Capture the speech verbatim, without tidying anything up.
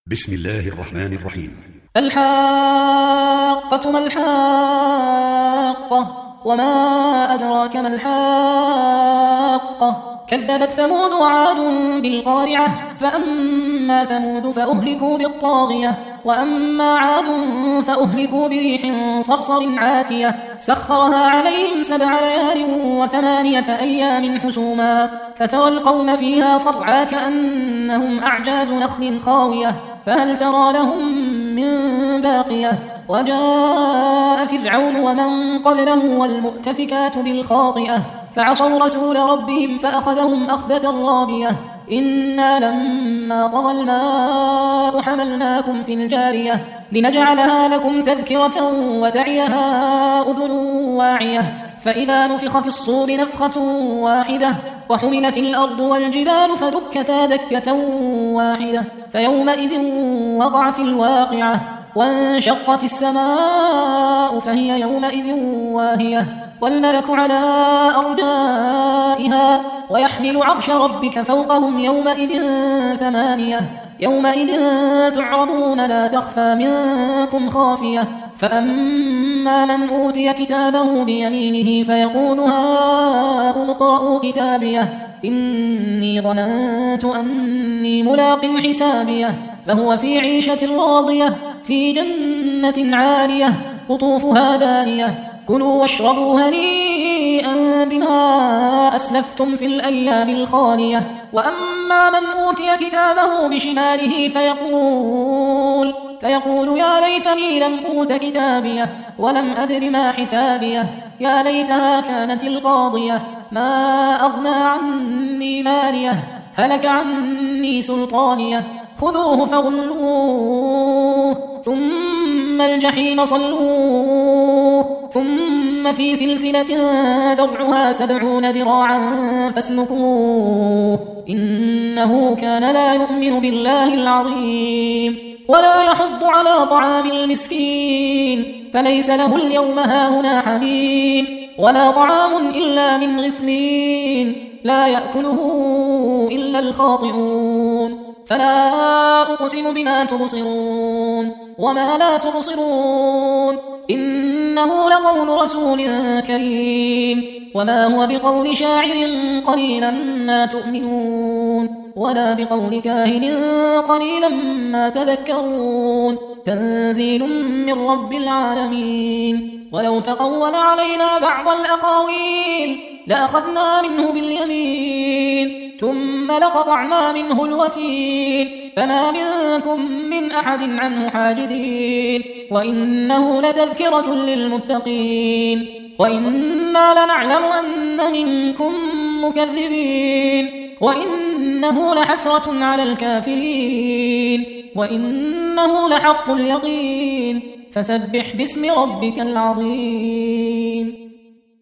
بسم الله الرحمن الرحيم. الحاقة ما الحاقة وما أدراك ما الحاقة كذبت ثمود وعاد بالقارعة فأما ثمود فأهلكوا بالطاغية وأما عاد فأهلكوا بريح صرصر عاتية سخرها عليهم سبع ليال وثمانية أيام حسوما فترى القوم فيها صرعى كأنهم أعجاز نخل خاوية فهل ترى لهم من باقية وجاء فرعون ومن قبله والمؤتفكات بالخاطئة فعصوا رسول ربهم فأخذهم أخذة رابية إنا لما طغى الماء حملناكم في الجارية لنجعلها لكم تذكرة وتعيها أذن واعية فإذا نفخ في الصور نفخة واحدة وحملت الأرض والجبال فدكتا دكة واحدة فيومئذ وقعت الواقعة وانشقت السماء فهي يومئذ واهية والملك على أرجائها ويحمل عرش ربك فوقهم يومئذ ثمانية يومئذ تعرضون لا تخفى منكم خافية فأما من أوتي كتابه بيمينه فيقول هاؤم اقرءوا كتابيه إني ظننت أني ملاق حسابيه فهو في عيشة راضية في جنة عالية قطوفها دانية كلوا واشربوا هنيئا بما أسلفتم في الأيام الخالية وأما من أوتي كتابه بشماله فيقول فيقول يا ليتني لم أوت كتابيه ولم أدر ما حسابيه يا ليتها كانت القاضية ما أغنى عني ماليه هلك عني سلطانيه خذوه فغلوه ثم الجحيم صلوه ثم في سلسلة ذرعها سبعون ذراعا فاسلكوه إنه كان لا يؤمن بالله العظيم ولا يحض على طعام المسكين فليس له اليوم هاهنا حميم ولا طعام إلا من غسلين لا يأكله إلا الخاطئون فلا أقسم بما تبصرون وما لا تبصرون إنه لقول رسول كريم وما هو بقول شاعر قليلا ما تؤمنون ولا بقول كاهن قليلا ما تذكرون تنزيل من رب العالمين ولو تقول علينا بعض الأقاويل لأخذنا منه باليمين ثم لقطعنا منه الوتين فما منكم من أحد عنه حاجزين وإنه لتذكرة للمتقين وإنا لنعلم أن منكم مكذبين وإنه لحسرة على الكافرين وإنه لحق اليقين فسبح باسم ربك العظيم.